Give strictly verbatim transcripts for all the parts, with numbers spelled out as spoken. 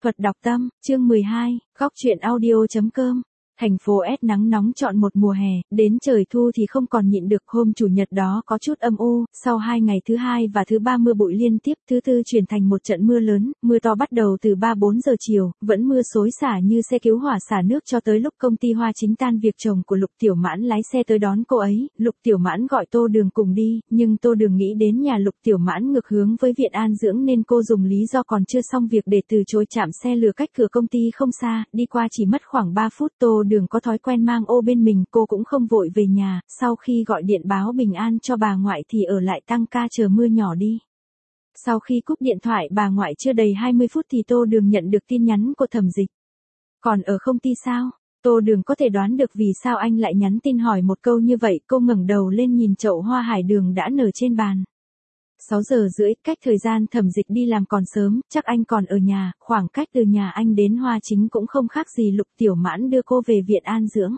Thuật đọc tâm, chương mười hai, góc truyện audio chấm com. Thành phố S nắng nóng trọn một mùa hè, đến trời thu thì không còn nhịn được. Hôm chủ nhật đó có chút âm u, sau hai ngày thứ hai và thứ ba mưa bụi liên tiếp, thứ tư chuyển thành một trận mưa lớn, mưa to bắt đầu từ ba bốn giờ chiều, vẫn mưa xối xả như xe cứu hỏa xả nước cho tới lúc công ty Hoa Chính tan việc. Chồng của Lục Tiểu Mãn lái xe tới đón cô ấy, Lục Tiểu Mãn gọi Tô Đường cùng đi, nhưng Tô Đường nghĩ đến nhà Lục Tiểu Mãn ngược hướng với viện an dưỡng nên cô dùng lý do còn chưa xong việc để từ chối. Trạm xe lửa cách cửa công ty không xa, đi qua chỉ mất khoảng ba phút. Tô Đường có thói quen mang ô bên mình, cô cũng không vội về nhà, sau khi gọi điện báo bình an cho bà ngoại thì ở lại tăng ca chờ mưa nhỏ đi. Sau khi cúp điện thoại bà ngoại chưa đầy hai mươi phút thì Tô Đường nhận được tin nhắn của Thẩm Dịch. Còn ở công ty sao? Tô Đường có thể đoán được vì sao anh lại nhắn tin hỏi một câu như vậy. Cô ngẩng đầu lên nhìn chậu hoa hải đường đã nở trên bàn. sáu giờ rưỡi, cách thời gian Thẩm Dịch đi làm còn sớm, chắc anh còn ở nhà. Khoảng cách từ nhà anh đến Hoa Chính cũng không khác gì Lục Tiểu Mãn đưa cô về viện an dưỡng.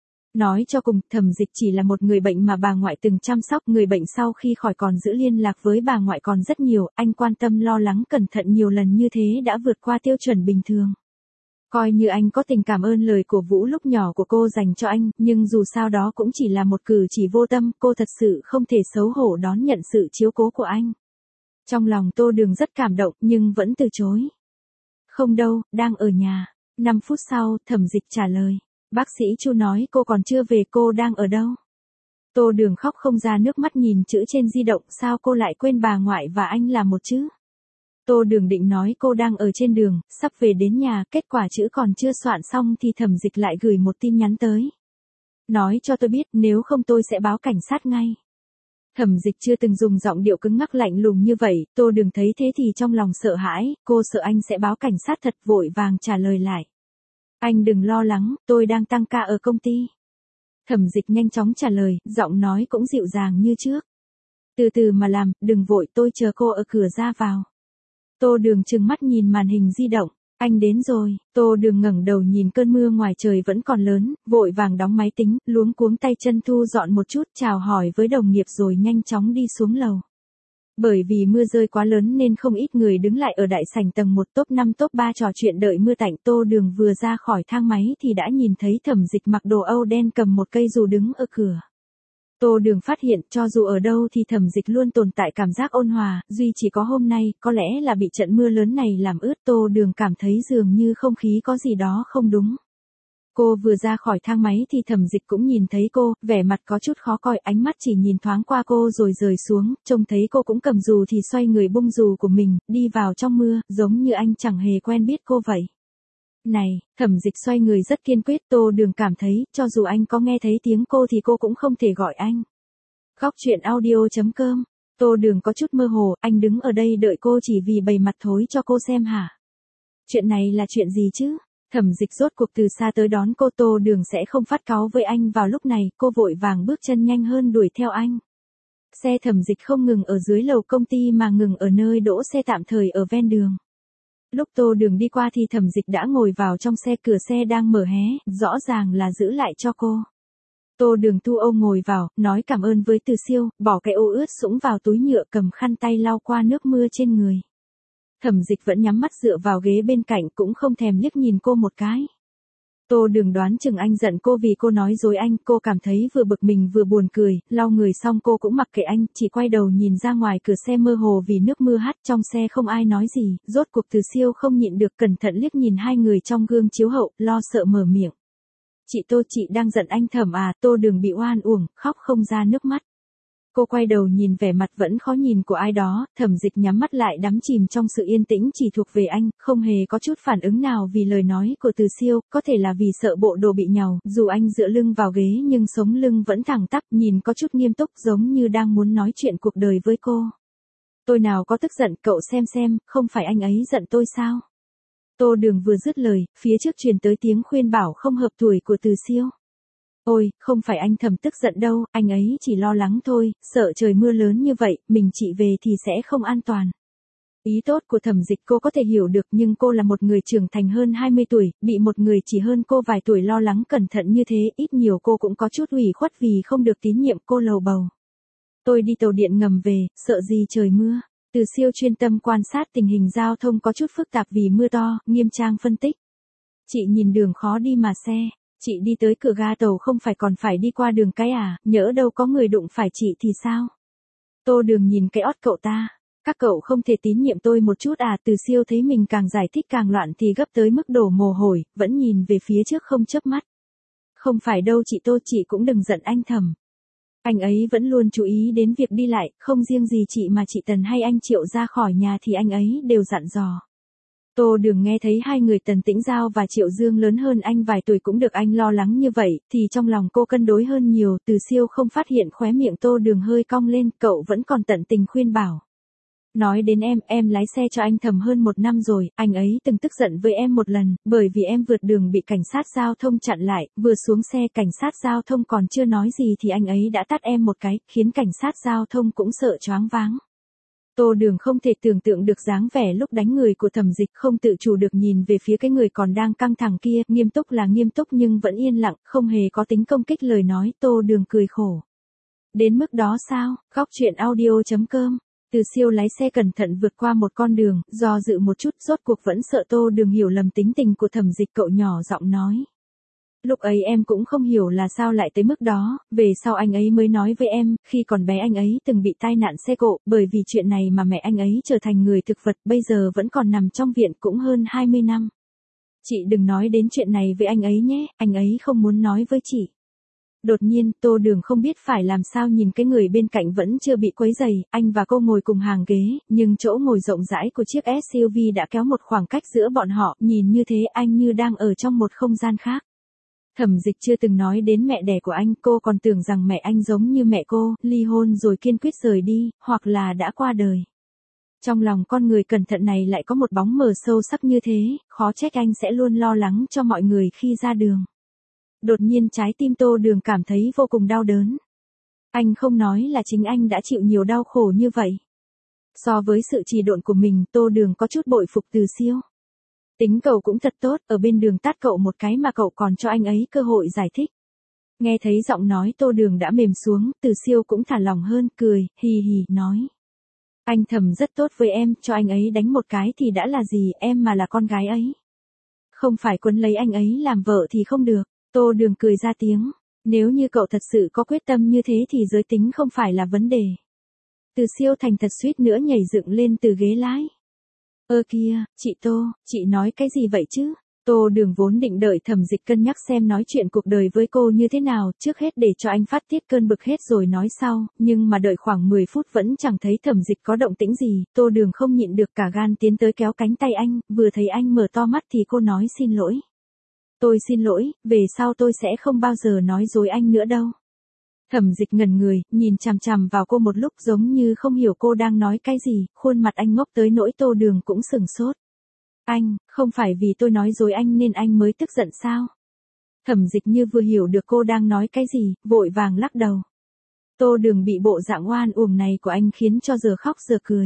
Nói cho cùng, Thẩm Dịch chỉ là một người bệnh mà bà ngoại từng chăm sóc. Người bệnh sau khi khỏi còn giữ liên lạc với bà ngoại còn rất nhiều, anh quan tâm lo lắng cẩn thận nhiều lần như thế đã vượt qua tiêu chuẩn bình thường. Coi như anh có tình cảm ơn lời cổ vũ lúc nhỏ của cô dành cho anh, nhưng dù sao đó cũng chỉ là một cử chỉ vô tâm, cô thật sự không thể xấu hổ đón nhận sự chiếu cố của anh. Trong lòng Tô Đường rất cảm động nhưng vẫn từ chối. Không đâu, đang ở nhà. năm phút sau, Thẩm Dịch trả lời. Bác sĩ Chu nói cô còn chưa về, cô đang ở đâu? Tô Đường khóc không ra nước mắt nhìn chữ trên di động, sao cô lại quên bà ngoại và anh là một chứ? Tô Đường định nói cô đang ở trên đường, sắp về đến nhà, kết quả chữ còn chưa soạn xong thì Thẩm Dịch lại gửi một tin nhắn tới. Nói cho tôi biết, nếu không tôi sẽ báo cảnh sát ngay. Thẩm Dịch chưa từng dùng giọng điệu cứng ngắc lạnh lùng như vậy, Tô Đường thấy thế thì trong lòng sợ hãi, cô sợ anh sẽ báo cảnh sát thật, vội vàng trả lời lại. Anh đừng lo lắng, tôi đang tăng ca ở công ty. Thẩm Dịch nhanh chóng trả lời, giọng nói cũng dịu dàng như trước. Từ từ mà làm, đừng vội, tôi chờ cô ở cửa ra vào. Tô Đường trừng mắt nhìn màn hình di động, anh đến rồi. Tô Đường ngẩng đầu nhìn cơn mưa ngoài trời vẫn còn lớn, vội vàng đóng máy tính, luống cuống tay chân thu dọn một chút, chào hỏi với đồng nghiệp rồi nhanh chóng đi xuống lầu. Bởi vì mưa rơi quá lớn nên không ít người đứng lại ở đại sảnh tầng một, top năm top ba trò chuyện đợi mưa tạnh. Tô Đường vừa ra khỏi thang máy thì đã nhìn thấy Thẩm Dịch mặc đồ Âu đen cầm một cây dù đứng ở cửa. Tô Đường phát hiện cho dù ở đâu thì Thẩm Dịch luôn tồn tại cảm giác ôn hòa, duy chỉ có hôm nay, có lẽ là bị trận mưa lớn này làm ướt, Tô Đường cảm thấy dường như không khí có gì đó không đúng. Cô vừa ra khỏi thang máy thì Thẩm Dịch cũng nhìn thấy cô, vẻ mặt có chút khó coi, ánh mắt chỉ nhìn thoáng qua cô rồi rời xuống, trông thấy cô cũng cầm dù thì xoay người bung dù của mình, đi vào trong mưa, giống như anh chẳng hề quen biết cô vậy. Này, Thẩm Dịch xoay người rất kiên quyết. Tô Đường cảm thấy, cho dù anh có nghe thấy tiếng cô thì cô cũng không thể gọi anh. Góc truyện audio chấm com. Tô Đường có chút mơ hồ, anh đứng ở đây đợi cô chỉ vì bày mặt thối cho cô xem hả? Chuyện này là chuyện gì chứ? Thẩm Dịch rốt cuộc từ xa tới đón cô. Tô Đường sẽ không phát cáu với anh vào lúc này, cô vội vàng bước chân nhanh hơn đuổi theo anh. Xe Thẩm Dịch không ngừng ở dưới lầu công ty mà ngừng ở nơi đỗ xe tạm thời ở ven đường. Lúc Tô Đường đi qua thì Thẩm Dịch đã ngồi vào trong xe, cửa xe đang mở hé, rõ ràng là giữ lại cho cô. Tô Đường thu ô ngồi vào, nói cảm ơn với Từ Siêu, bỏ cái ô ướt sũng vào túi nhựa, cầm khăn tay lau qua nước mưa trên người. Thẩm Dịch vẫn nhắm mắt dựa vào ghế bên cạnh, cũng không thèm liếc nhìn cô một cái. Tô Đường đoán chừng anh giận cô vì cô nói dối anh, cô cảm thấy vừa bực mình vừa buồn cười, lau người xong cô cũng mặc kệ anh, chỉ quay đầu nhìn ra ngoài cửa xe mơ hồ vì nước mưa hắt, trong xe không ai nói gì, rốt cuộc Từ Siêu không nhịn được cẩn thận liếc nhìn hai người trong gương chiếu hậu, lo sợ mở miệng. Chị Tô, chị đang giận anh Thẩm à? Tô Đường bị oan uổng, khóc không ra nước mắt. Cô quay đầu nhìn vẻ mặt vẫn khó nhìn của ai đó, Thẩm Dịch nhắm mắt lại đắm chìm trong sự yên tĩnh chỉ thuộc về anh, không hề có chút phản ứng nào vì lời nói của Từ Siêu, có thể là vì sợ bộ đồ bị nhàu, dù anh dựa lưng vào ghế nhưng sống lưng vẫn thẳng tắp, nhìn có chút nghiêm túc giống như đang muốn nói chuyện cuộc đời với cô. Tôi nào có tức giận, cậu xem xem, không phải anh ấy giận tôi sao? Tô Đường vừa dứt lời, phía trước truyền tới tiếng khuyên bảo không hợp tuổi của Từ Siêu. Ôi, không phải anh Thẩm tức giận đâu, anh ấy chỉ lo lắng thôi, sợ trời mưa lớn như vậy, mình chị về thì sẽ không an toàn. Ý tốt của Thẩm Dịch cô có thể hiểu được, nhưng cô là một người trưởng thành hơn hai mươi tuổi, bị một người chỉ hơn cô vài tuổi lo lắng cẩn thận như thế, ít nhiều cô cũng có chút ủy khuất vì không được tín nhiệm. Cô lầu bầu. Tôi đi tàu điện ngầm về, sợ gì trời mưa. Từ Siêu chuyên tâm quan sát tình hình giao thông có chút phức tạp vì mưa to, nghiêm trang phân tích. Chị nhìn đường khó đi mà xe, chị đi tới cửa ga tàu không phải còn phải đi qua đường cái à, nhỡ đâu có người đụng phải chị thì sao? Tô Đường nhìn cái ót cậu ta. Các cậu không thể tín nhiệm tôi một chút à? Từ Siêu thấy mình càng giải thích càng loạn thì gấp tới mức đổ mồ hôi, vẫn nhìn về phía trước không chớp mắt. Không phải đâu chị Tô, chị cũng đừng giận anh Thẩm. Anh ấy vẫn luôn chú ý đến việc đi lại, không riêng gì chị mà chị Tần hay anh Triệu ra khỏi nhà thì anh ấy đều dặn dò. Tô Đường nghe thấy hai người Tần Tĩnh Giao và Triệu Dương lớn hơn anh vài tuổi cũng được anh lo lắng như vậy, thì trong lòng cô cân đối hơn nhiều. Từ Siêu không phát hiện khóe miệng Tô Đường hơi cong lên, cậu vẫn còn tận tình khuyên bảo. Nói đến em, em lái xe cho anh Thẩm hơn một năm rồi, anh ấy từng tức giận với em một lần, bởi vì em vượt đường bị cảnh sát giao thông chặn lại, vừa xuống xe cảnh sát giao thông còn chưa nói gì thì anh ấy đã tát em một cái, khiến cảnh sát giao thông cũng sợ choáng váng. Tô Đường không thể tưởng tượng được dáng vẻ lúc đánh người của Thẩm Dịch, không tự chủ được nhìn về phía cái người còn đang căng thẳng kia, nghiêm túc là nghiêm túc nhưng vẫn yên lặng, không hề có tính công kích lời nói. Tô Đường cười khổ. Đến mức đó sao? Góc truyện audio chấm com. Từ Siêu lái xe cẩn thận vượt qua một con đường, do dự một chút, rốt cuộc vẫn sợ Tô Đường hiểu lầm tính tình của Thẩm Dịch, cậu nhỏ giọng nói. Lúc ấy em cũng không hiểu là sao lại tới mức đó, về sau anh ấy mới nói với em, khi còn bé anh ấy từng bị tai nạn xe cộ, bởi vì chuyện này mà mẹ anh ấy trở thành người thực vật, bây giờ vẫn còn nằm trong viện cũng hơn hai mươi năm. Chị đừng nói đến chuyện này với anh ấy nhé, anh ấy không muốn nói với chị. Đột nhiên, Tô Đường không biết phải làm sao nhìn cái người bên cạnh vẫn chưa bị quấy rầy, anh và cô ngồi cùng hàng ghế, nhưng chỗ ngồi rộng rãi của chiếc ét u vê đã kéo một khoảng cách giữa bọn họ, nhìn như thế anh như đang ở trong một không gian khác. Thẩm Dịch chưa từng nói đến mẹ đẻ của anh, cô còn tưởng rằng mẹ anh giống như mẹ cô, ly hôn rồi kiên quyết rời đi, hoặc là đã qua đời. Trong lòng con người cẩn thận này lại có một bóng mờ sâu sắc như thế, khó trách anh sẽ luôn lo lắng cho mọi người khi ra đường. Đột nhiên trái tim Tô Đường cảm thấy vô cùng đau đớn. Anh không nói là chính anh đã chịu nhiều đau khổ như vậy. So với sự trì độn của mình, Tô Đường có chút bội phục Từ Siêu. Tính cậu cũng thật tốt, ở bên đường tát cậu một cái mà cậu còn cho anh ấy cơ hội giải thích. Nghe thấy giọng nói Tô Đường đã mềm xuống, Từ Siêu cũng thả lỏng hơn, cười, hì hì, nói. Anh Thẩm rất tốt với em, cho anh ấy đánh một cái thì đã là gì, em mà là con gái ấy. Không phải quấn lấy anh ấy làm vợ thì không được. Tô Đường cười ra tiếng. Nếu như cậu thật sự có quyết tâm như thế thì giới tính không phải là vấn đề. Từ Siêu thành thật suýt nữa nhảy dựng lên từ ghế lái. Ơ kìa, chị Tô, chị nói cái gì vậy chứ? Tô Đường vốn định đợi Thẩm Dịch cân nhắc xem nói chuyện cuộc đời với cô như thế nào, trước hết để cho anh phát tiết cơn bực hết rồi nói sau, nhưng mà đợi khoảng mười phút vẫn chẳng thấy Thẩm Dịch có động tĩnh gì, Tô Đường không nhịn được cả gan tiến tới kéo cánh tay anh, vừa thấy anh mở to mắt thì cô nói xin lỗi. Tôi xin lỗi, về sau tôi sẽ không bao giờ nói dối anh nữa đâu. Thẩm Dịch ngẩn người, nhìn chằm chằm vào cô một lúc giống như không hiểu cô đang nói cái gì, khuôn mặt anh ngốc tới nỗi Tô Đường cũng sửng sốt. Anh, không phải vì tôi nói dối anh nên anh mới tức giận sao? Thẩm Dịch như vừa hiểu được cô đang nói cái gì, vội vàng lắc đầu. Tô Đường bị bộ dạng oan uổng này của anh khiến cho giờ khóc giờ cười.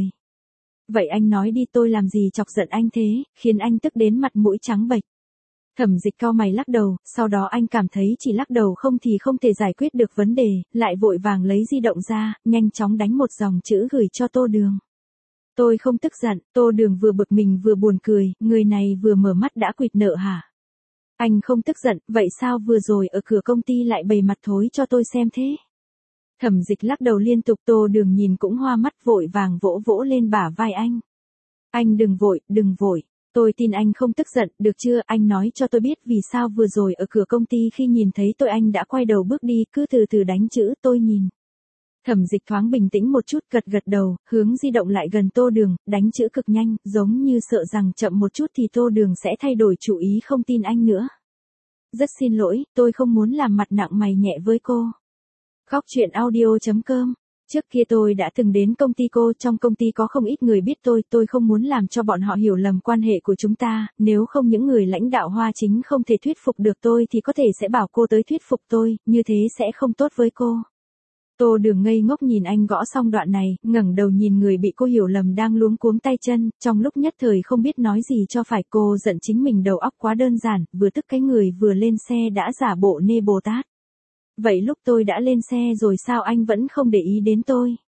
Vậy anh nói đi, tôi làm gì chọc giận anh thế, khiến anh tức đến mặt mũi trắng bệch. Thẩm Dịch cau mày lắc đầu, sau đó anh cảm thấy chỉ lắc đầu không thì không thể giải quyết được vấn đề, lại vội vàng lấy di động ra, nhanh chóng đánh một dòng chữ gửi cho Tô Đường. Tôi không tức giận. Tô Đường vừa bực mình vừa buồn cười, người này vừa mở mắt đã quỵt nợ hả? Anh không tức giận, vậy sao vừa rồi ở cửa công ty lại bày mặt thối cho tôi xem thế? Thẩm Dịch lắc đầu liên tục. Tô Đường nhìn cũng hoa mắt, vội vàng vỗ vỗ lên bả vai anh. Anh đừng vội, đừng vội. Tôi tin anh không tức giận, được chưa? Anh nói cho tôi biết vì sao vừa rồi ở cửa công ty khi nhìn thấy tôi anh đã quay đầu bước đi, cứ từ từ đánh chữ tôi nhìn. Thẩm Dịch thoáng bình tĩnh một chút, gật gật đầu, hướng di động lại gần Tô Đường, đánh chữ cực nhanh, giống như sợ rằng chậm một chút thì Tô Đường sẽ thay đổi chủ ý không tin anh nữa. Rất xin lỗi, tôi không muốn làm mặt nặng mày nhẹ với cô. Góc truyện audio chấm com. Trước kia tôi đã từng đến công ty cô, trong công ty có không ít người biết tôi, tôi không muốn làm cho bọn họ hiểu lầm quan hệ của chúng ta, nếu không những người lãnh đạo Hoa Chính không thể thuyết phục được tôi thì có thể sẽ bảo cô tới thuyết phục tôi, như thế sẽ không tốt với cô. Tô Đường ngây ngốc nhìn anh gõ xong đoạn này, ngẩng đầu nhìn người bị cô hiểu lầm đang luống cuống tay chân, trong lúc nhất thời không biết nói gì cho phải. Cô giận chính mình đầu óc quá đơn giản, vừa tức cái người vừa lên xe đã giả bộ nê Bồ Tát. Vậy lúc tôi đã lên xe rồi sao anh vẫn không để ý đến tôi?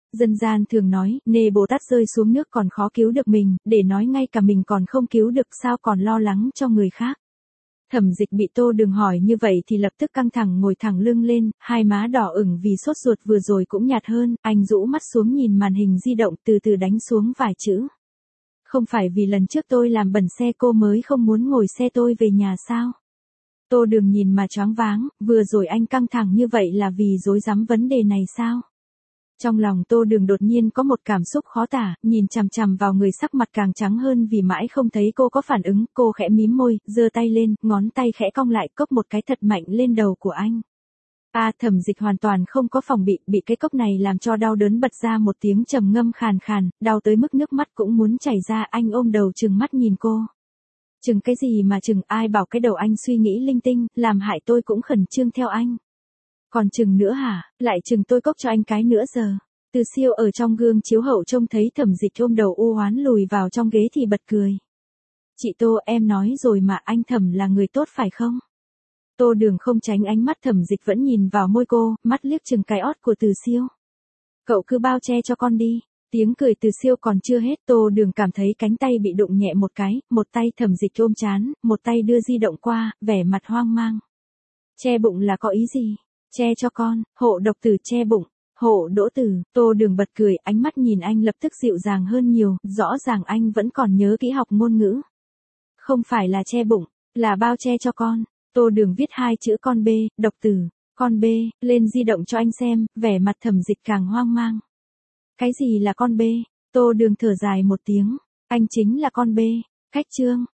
Dân gian thường nói, nê Bồ Tát rơi xuống nước còn khó cứu được mình, để nói ngay cả mình còn không cứu được sao còn lo lắng cho người khác. Thẩm Dịch bị Tô Đường hỏi như vậy thì lập tức căng thẳng ngồi thẳng lưng lên, hai má đỏ ửng vì sốt ruột vừa rồi cũng nhạt hơn, anh rũ mắt xuống nhìn màn hình di động từ từ đánh xuống vài chữ. Không phải vì lần trước tôi làm bẩn xe cô mới không muốn ngồi xe tôi về nhà sao? Tô Đường nhìn mà choáng váng, vừa rồi anh căng thẳng như vậy là vì rối rắm vấn đề này sao? Trong lòng Tô Đường đột nhiên có một cảm xúc khó tả, nhìn chằm chằm vào người sắc mặt càng trắng hơn vì mãi không thấy cô có phản ứng, cô khẽ mím môi, giơ tay lên, ngón tay khẽ cong lại cốc một cái thật mạnh lên đầu của anh. A Thẩm Dịch hoàn toàn không có phòng bị, bị cái cốc này làm cho đau đớn bật ra một tiếng trầm ngâm khàn khàn, đau tới mức nước mắt cũng muốn chảy ra, anh ôm đầu trừng mắt nhìn cô. Chừng cái gì mà chừng, ai bảo cái đầu anh suy nghĩ linh tinh, làm hại tôi cũng khẩn trương theo anh. Còn chừng nữa hả, lại chừng tôi cốc cho anh cái nữa giờ. Từ Siêu ở trong gương chiếu hậu trông thấy Thẩm Dịch ôm đầu u oán lùi vào trong ghế thì bật cười. Chị Tô, em nói rồi mà, anh Thẩm là người tốt phải không? Tô Đường không tránh ánh mắt Thẩm Dịch vẫn nhìn vào môi cô, mắt liếc chừng cái ót của Từ Siêu. Cậu cứ bao che cho con đi. Tiếng cười Từ Siêu còn chưa hết, Tô Đường cảm thấy cánh tay bị đụng nhẹ một cái, một tay Thẩm Dịch ôm trán, một tay đưa di động qua, vẻ mặt hoang mang. Che bụng là có ý gì? Che cho con, hộ độc tử che bụng, hộ đỗ tử. Tô Đường bật cười, ánh mắt nhìn anh lập tức dịu dàng hơn nhiều, rõ ràng anh vẫn còn nhớ kỹ học ngôn ngữ. Không phải là che bụng, là bao che cho con. Tô Đường viết hai chữ con B, độc tử, con B, lên di động cho anh xem, vẻ mặt Thẩm Dịch càng hoang mang. Cái gì là con B? Tô Đường thở dài một tiếng, anh chính là con B. Cách chương